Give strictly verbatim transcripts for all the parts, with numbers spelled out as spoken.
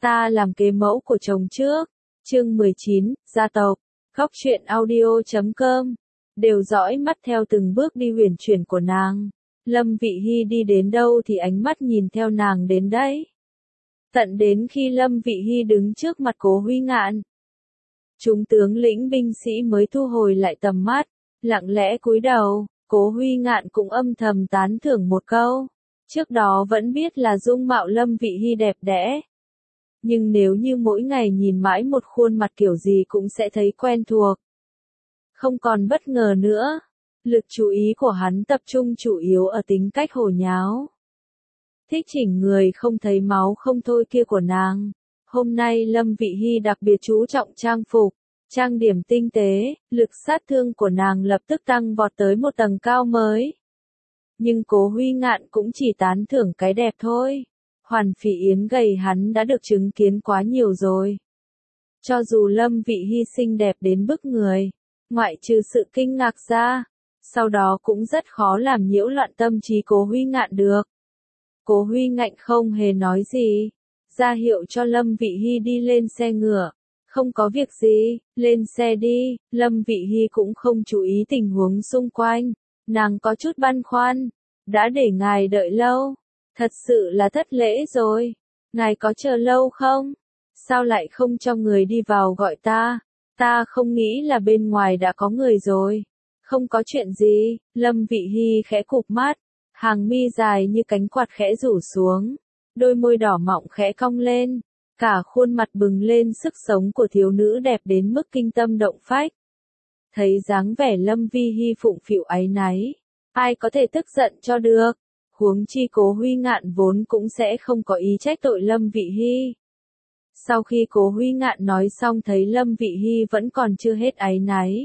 Ta làm kế mẫu của chồng trước. Chương mười chín, gia tộc. Góc truyện audio chấm com. Đều dõi mắt theo từng bước đi huyền chuyển của nàng. Lâm Vị Hy đi đến đâu thì ánh mắt nhìn theo nàng đến đấy. Tận đến khi Lâm Vị Hy đứng trước mặt Cố Huy Ngạn, chúng tướng lĩnh binh sĩ mới thu hồi lại tầm mắt, lặng lẽ cúi đầu. Cố Huy Ngạn cũng âm thầm tán thưởng một câu. Trước đó vẫn biết là dung mạo Lâm Vị Hy đẹp đẽ. Nhưng nếu như mỗi ngày nhìn mãi một khuôn mặt kiểu gì cũng sẽ thấy quen thuộc. Không còn bất ngờ nữa. Lực chú ý của hắn tập trung chủ yếu ở tính cách hồ nháo. Thích chỉnh người không thấy máu không thôi kia của nàng. Hôm nay Lâm Vị Hy đặc biệt chú trọng trang phục, trang điểm tinh tế, lực sát thương của nàng lập tức tăng vọt tới một tầng cao mới. Nhưng Cố Huy Ngạn cũng chỉ tán thưởng cái đẹp thôi. Hoàn Phỉ Yến gầy hắn đã được chứng kiến quá nhiều rồi. Cho dù Lâm Vị Hy xinh đẹp đến bức người, ngoại trừ sự kinh ngạc ra, sau đó cũng rất khó làm nhiễu loạn tâm trí Cố Huy Ngạn được. Cố Huy Ngạn không hề nói gì, ra hiệu cho Lâm Vị Hy đi lên xe ngựa. Không có việc gì, lên xe đi. Lâm Vị Hy cũng không chú ý tình huống xung quanh. Nàng có chút băn khoăn. Đã để ngài đợi lâu. Thật sự là thất lễ rồi. Ngài có chờ lâu không? Sao lại không cho người đi vào gọi ta? Ta không nghĩ là bên ngoài đã có người rồi. Không có chuyện gì. Lâm Vị Hy khẽ cụp mắt. Hàng mi dài như cánh quạt khẽ rủ xuống. Đôi môi đỏ mọng khẽ cong lên. Cả khuôn mặt bừng lên sức sống của thiếu nữ đẹp đến mức kinh tâm động phách. Thấy dáng vẻ Lâm Vi Hy phụng phịu áy náy, ai có thể tức giận cho được. Huống chi Cố Huy Ngạn vốn cũng sẽ không có ý trách tội Lâm Vị Hy. Sau khi Cố Huy Ngạn nói xong thấy Lâm Vị Hy vẫn còn chưa hết áy náy,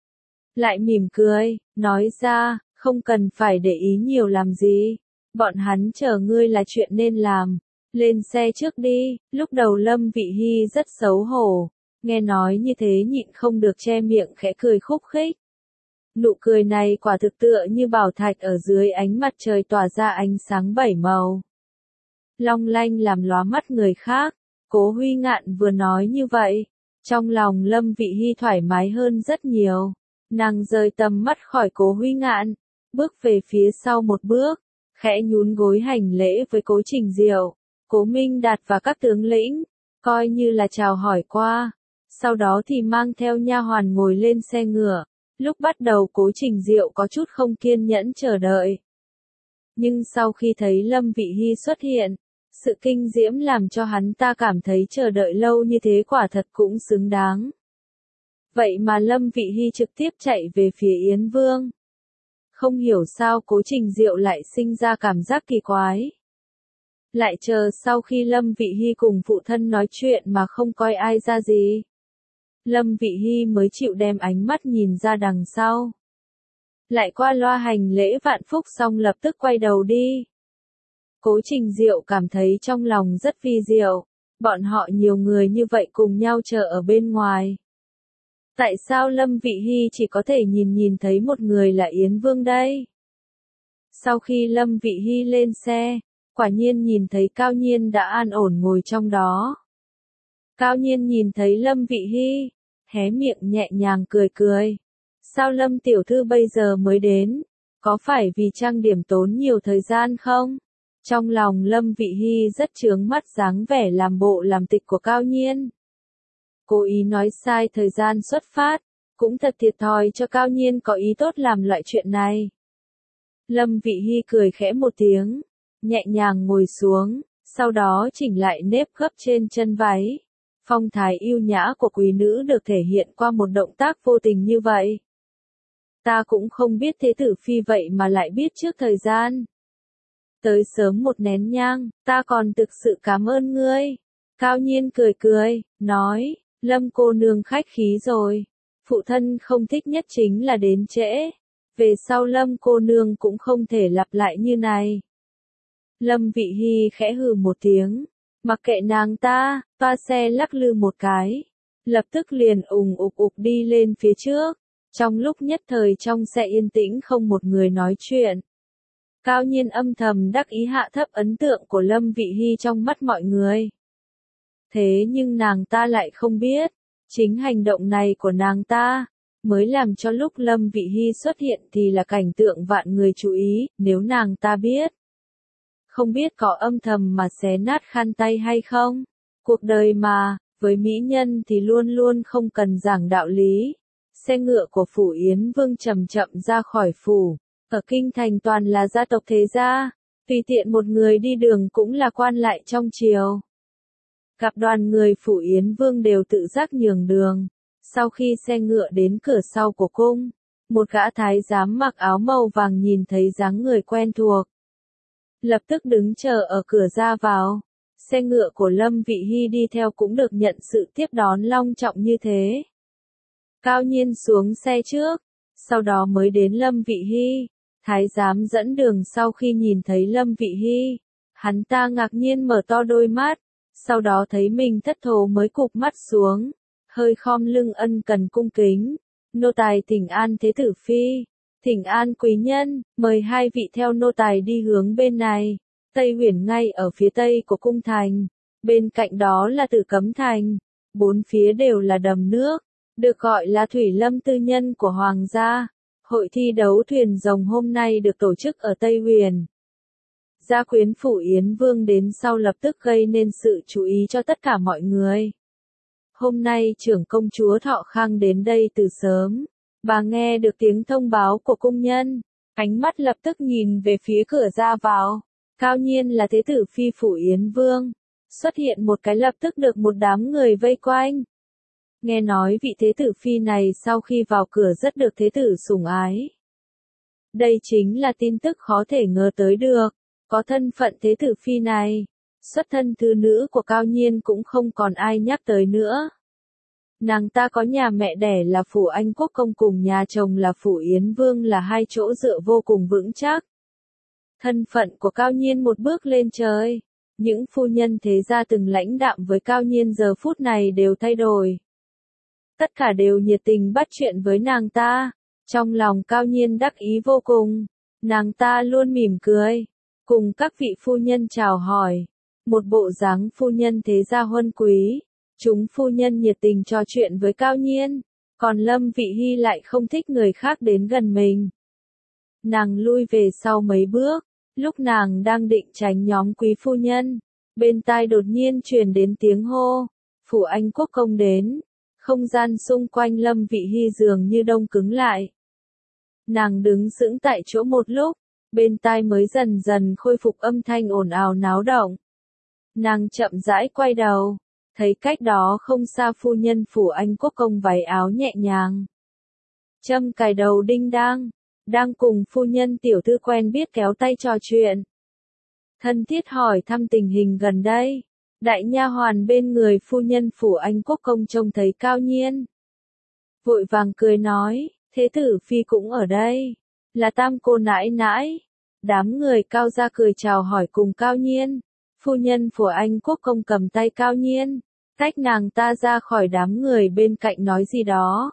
lại mỉm cười, nói ra, không cần phải để ý nhiều làm gì. Bọn hắn chờ ngươi là chuyện nên làm. Lên xe trước đi. Lúc đầu Lâm Vị Hy rất xấu hổ. Nghe nói như thế nhịn không được che miệng khẽ cười khúc khích. Nụ cười này quả thực tựa như bảo thạch ở dưới ánh mặt trời tỏa ra ánh sáng bảy màu. Long lanh làm lóa mắt người khác. Cố Huy Ngạn vừa nói như vậy. Trong lòng Lâm Vị Hy thoải mái hơn rất nhiều. Nàng rời tầm mắt khỏi Cố Huy Ngạn. Bước về phía sau một bước. Khẽ nhún gối hành lễ với Cố Trình Diệu, Cố Minh Đạt và các tướng lĩnh, coi như là chào hỏi qua. Sau đó thì mang theo nha hoàn ngồi lên xe ngựa. Lúc bắt đầu Cố Trình Diệu có chút không kiên nhẫn chờ đợi. Nhưng sau khi thấy Lâm Vị Hy xuất hiện, sự kinh diễm làm cho hắn ta cảm thấy chờ đợi lâu như thế quả thật cũng xứng đáng. Vậy mà Lâm Vị Hy trực tiếp chạy về phía Yến Vương. Không hiểu sao Cố Trình Diệu lại sinh ra cảm giác kỳ quái. Lại chờ sau khi Lâm Vị Hy cùng phụ thân nói chuyện mà không coi ai ra gì. Lâm Vị Hy mới chịu đem ánh mắt nhìn ra đằng sau. Lại qua loa hành lễ vạn phúc xong lập tức quay đầu đi. Cố Trình Diệu cảm thấy trong lòng rất vi diệu. Bọn họ nhiều người như vậy cùng nhau chờ ở bên ngoài. Tại sao Lâm Vị Hy chỉ có thể nhìn nhìn thấy một người là Yến Vương đây? Sau khi Lâm Vị Hy lên xe, quả nhiên nhìn thấy Cao Nhiên đã an ổn ngồi trong đó. Cao Nhiên nhìn thấy Lâm Vị Hy, hé miệng nhẹ nhàng cười cười. Sao Lâm tiểu thư bây giờ mới đến? Có phải vì trang điểm tốn nhiều thời gian không? Trong lòng Lâm Vị Hy rất chướng mắt dáng vẻ làm bộ làm tịch của Cao Nhiên. Cố ý nói sai thời gian xuất phát, cũng thật thiệt thòi cho Cao Nhiên có ý tốt làm loại chuyện này. Lâm Vị Hy cười khẽ một tiếng, nhẹ nhàng ngồi xuống, sau đó chỉnh lại nếp gấp trên chân váy. Phong thái yêu nhã của quý nữ được thể hiện qua một động tác vô tình như vậy. Ta cũng không biết thế tử phi vậy mà lại biết trước thời gian. Tới sớm một nén nhang, ta còn thực sự cảm ơn ngươi. Cao Nhiên cười cười, nói, Lâm cô nương khách khí rồi. Phụ thân không thích nhất chính là đến trễ. Về sau Lâm cô nương cũng không thể lặp lại như này. Lâm Vị Hy khẽ hừ một tiếng. Mặc kệ nàng ta, toa xe lắc lư một cái. Lập tức liền ùng ục ục đi lên phía trước. Trong lúc nhất thời trong xe yên tĩnh không một người nói chuyện. Cao Nhiên âm thầm đắc ý hạ thấp ấn tượng của Lâm Vị Hy trong mắt mọi người. Thế nhưng nàng ta lại không biết, chính hành động này của nàng ta, mới làm cho lúc Lâm Vị Hy xuất hiện thì là cảnh tượng vạn người chú ý, nếu nàng ta biết. Không biết có âm thầm mà xé nát khăn tay hay không? Cuộc đời mà, với mỹ nhân thì luôn luôn không cần giảng đạo lý. Xe ngựa của Phủ Yến Vương chậm chậm ra khỏi phủ, ở kinh thành toàn là gia tộc thế gia, tùy tiện một người đi đường cũng là quan lại trong triều. Gặp đoàn người Phủ Yến Vương đều tự giác nhường đường. Sau khi xe ngựa đến cửa sau của cung, một gã thái giám mặc áo màu vàng nhìn thấy dáng người quen thuộc, lập tức đứng chờ ở cửa ra vào. Xe ngựa của Lâm Vị Hy đi theo cũng được nhận sự tiếp đón long trọng như thế. Cao Nhiên xuống xe trước, sau đó mới đến Lâm Vị Hy. Thái giám dẫn đường sau khi nhìn thấy Lâm Vị Hy, hắn ta ngạc nhiên mở to đôi mắt, sau đó thấy mình thất thố mới cụp mắt xuống, hơi khom lưng ân cần cung kính. Nô tài thỉnh an thế tử phi, thỉnh an quý nhân, mời hai vị theo nô tài đi hướng bên này. Tây Huyền ngay ở phía tây của cung thành, bên cạnh đó là Tử Cấm Thành, bốn phía đều là đầm nước, được gọi là thủy lâm tư nhân của hoàng gia. Hội thi đấu thuyền rồng hôm nay được tổ chức ở Tây Huyền. Gia quyến Phủ Yến Vương đến sau lập tức gây nên sự chú ý cho tất cả mọi người. Hôm nay trưởng công chúa Thọ Khang đến đây từ sớm, bà nghe được tiếng thông báo của cung nhân, ánh mắt lập tức nhìn về phía cửa ra vào. Cao Nhiên là thế tử phi Phủ Yến Vương, xuất hiện một cái lập tức được một đám người vây quanh. Nghe nói vị thế tử phi này sau khi vào cửa rất được thế tử sủng ái. Đây chính là tin tức khó thể ngờ tới được, có thân phận thế tử phi này, xuất thân thư nữ của Cao Nhiên cũng không còn ai nhắc tới nữa. Nàng ta có nhà mẹ đẻ là Phủ Anh Quốc Công cùng nhà chồng là Phủ Yến Vương là hai chỗ dựa vô cùng vững chắc. Thân phận của Cao Nhiên một bước lên trời, những phu nhân thế gia từng lãnh đạm với Cao Nhiên giờ phút này đều thay đổi. Tất cả đều nhiệt tình bắt chuyện với nàng ta, trong lòng Cao Nhiên đắc ý vô cùng, nàng ta luôn mỉm cười, cùng các vị phu nhân chào hỏi, một bộ dáng phu nhân thế gia huân quý, chúng phu nhân nhiệt tình trò chuyện với Cao Nhiên, còn Lâm Vị Hy lại không thích người khác đến gần mình. Nàng lui về sau mấy bước, lúc nàng đang định tránh nhóm quý phu nhân, bên tai đột nhiên truyền đến tiếng hô, Phủ Anh Quốc Công đến. Không gian xung quanh Lâm Vị Hy dường như đông cứng lại. Nàng đứng sững tại chỗ một lúc, bên tai mới dần dần khôi phục âm thanh ồn ào náo động. Nàng chậm rãi quay đầu, thấy cách đó không xa phu nhân Phủ Anh Quốc Công váy áo nhẹ nhàng, châm cài đầu đinh đang, đang cùng phu nhân tiểu thư quen biết kéo tay trò chuyện. Thân thiết hỏi thăm tình hình gần đây. Đại nha hoàn bên người phu nhân Phủ Anh Quốc Công trông thấy Cao Nhiên, vội vàng cười nói, thế tử phi cũng ở đây, là tam cô nãi nãi. Đám người Cao ra cười chào hỏi cùng Cao Nhiên, phu nhân Phủ Anh Quốc Công cầm tay Cao Nhiên, tách nàng ta ra khỏi đám người bên cạnh nói gì đó.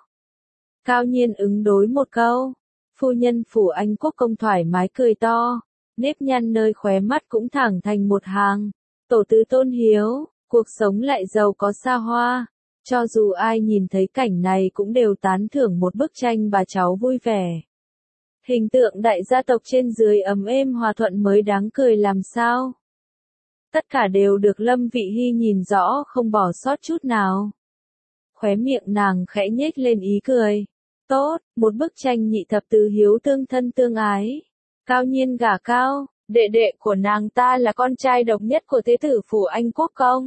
Cao Nhiên ứng đối một câu, phu nhân Phủ Anh Quốc Công thoải mái cười to, nếp nhăn nơi khóe mắt cũng thẳng thành một hàng. Tổ tứ tôn hiếu, cuộc sống lại giàu có xa hoa, cho dù ai nhìn thấy cảnh này cũng đều tán thưởng một bức tranh bà cháu vui vẻ. Hình tượng đại gia tộc trên dưới ấm êm hòa thuận mới đáng cười làm sao. Tất cả đều được Lâm Vị Hy nhìn rõ không bỏ sót chút nào. Khóe miệng nàng khẽ nhếch lên ý cười. Tốt, một bức tranh nhị thập tứ hiếu tương thân tương ái. Cao Nhiên gả Cao. Đệ đệ của nàng ta là con trai độc nhất của thế tử Phủ Anh Quốc Công.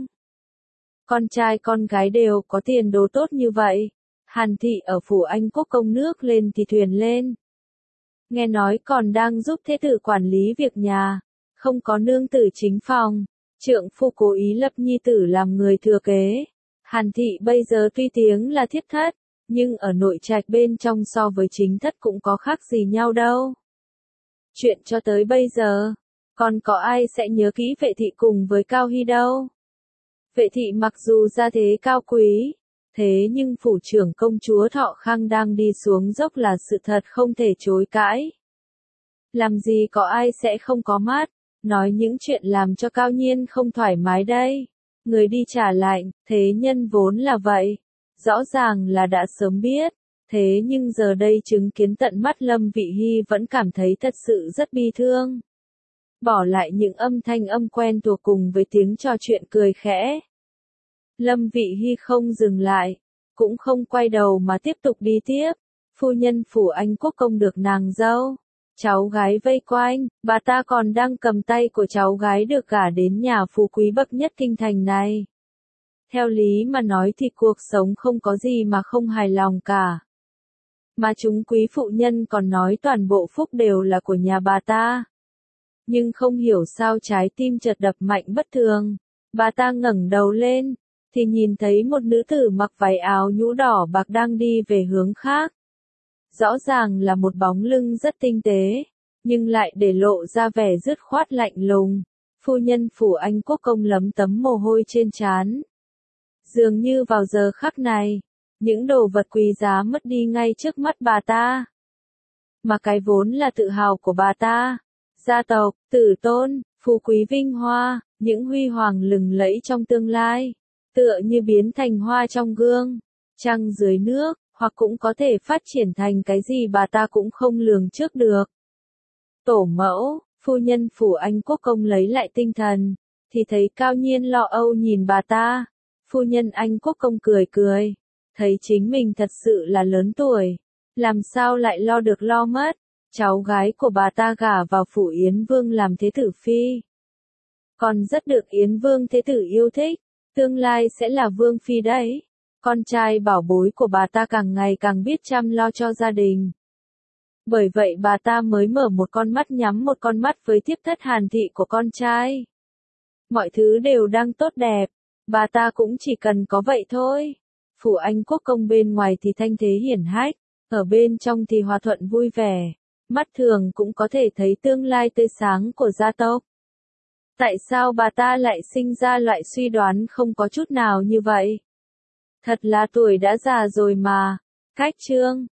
Con trai con gái đều có tiền đồ tốt như vậy. Hàn thị ở Phủ Anh Quốc Công nước lên thì thuyền lên. Nghe nói còn đang giúp thế tử quản lý việc nhà. Không có nương tử chính phòng. Trượng phu cố ý lập nhi tử làm người thừa kế. Hàn thị bây giờ tuy tiếng là thiết thất, nhưng ở nội trạch bên trong so với chính thất cũng có khác gì nhau đâu. Chuyện cho tới bây giờ, còn có ai sẽ nhớ kỹ Vệ thị cùng với Cao Hy đâu. Vệ thị mặc dù gia thế cao quý, thế nhưng phủ trưởng công chúa Thọ Khang đang đi xuống dốc là sự thật không thể chối cãi. Làm gì có ai sẽ không có mắt, nói những chuyện làm cho Cao Nhiên không thoải mái đây. người đi trả lạnh, thế nhân vốn là vậy. Rõ ràng là đã sớm biết, thế nhưng giờ đây chứng kiến tận mắt Lâm Vị Hy vẫn cảm thấy thật sự rất bi thương. Bỏ lại những âm thanh âm quen thuộc cùng với tiếng trò chuyện cười khẽ. Lâm Vị Hy không dừng lại, cũng không quay đầu mà tiếp tục đi tiếp. Phu nhân phủ Anh Quốc công được nàng dâu, cháu gái vây quanh, bà ta còn đang cầm tay của cháu gái được gả đến nhà phú quý bậc nhất kinh thành này. Theo lý mà nói thì cuộc sống không có gì mà không hài lòng cả. Mà chúng quý phụ nhân còn nói toàn bộ phúc đều là của nhà bà ta. Nhưng không hiểu sao trái tim chợt đập mạnh bất thường. Bà ta ngẩng đầu lên, thì nhìn thấy một nữ tử mặc váy áo nhũ đỏ bạc đang đi về hướng khác. Rõ ràng là một bóng lưng rất tinh tế, nhưng lại để lộ ra vẻ dứt khoát lạnh lùng. Phu nhân phủ Anh Quốc công lấm tấm mồ hôi trên trán. Dường như vào giờ khắc này, những đồ vật quý giá mất đi ngay trước mắt bà ta. Mà cái vốn là tự hào của bà ta, gia tộc, tử tôn, phú quý vinh hoa, những huy hoàng lừng lẫy trong tương lai, tựa như biến thành hoa trong gương, trăng dưới nước, hoặc cũng có thể phát triển thành cái gì bà ta cũng không lường trước được. Tổ mẫu, phu nhân phủ Anh Quốc công lấy lại tinh thần, thì thấy Cao Nhiên lo âu nhìn bà ta. Phu nhân Anh Quốc công cười cười, thấy chính mình thật sự là lớn tuổi, làm sao lại lo được lo mất. Cháu gái của bà ta gả vào phủ Yến Vương làm thế tử phi, còn rất được Yến Vương thế tử yêu thích, tương lai sẽ là vương phi đấy. Con trai bảo bối của bà ta càng ngày càng biết chăm lo cho gia đình. Bởi vậy bà ta mới mở một con mắt nhắm một con mắt với thiếp thất Hàn thị của con trai. Mọi thứ đều đang tốt đẹp, bà ta cũng chỉ cần có vậy thôi. Phủ Anh Quốc công bên ngoài thì thanh thế hiển hách, ở bên trong thì hòa thuận vui vẻ, mắt thường cũng có thể thấy tương lai tươi sáng của gia tộc. Tại sao bà ta lại sinh ra loại suy đoán không có chút nào như vậy? Thật là tuổi đã già rồi mà. Cách chương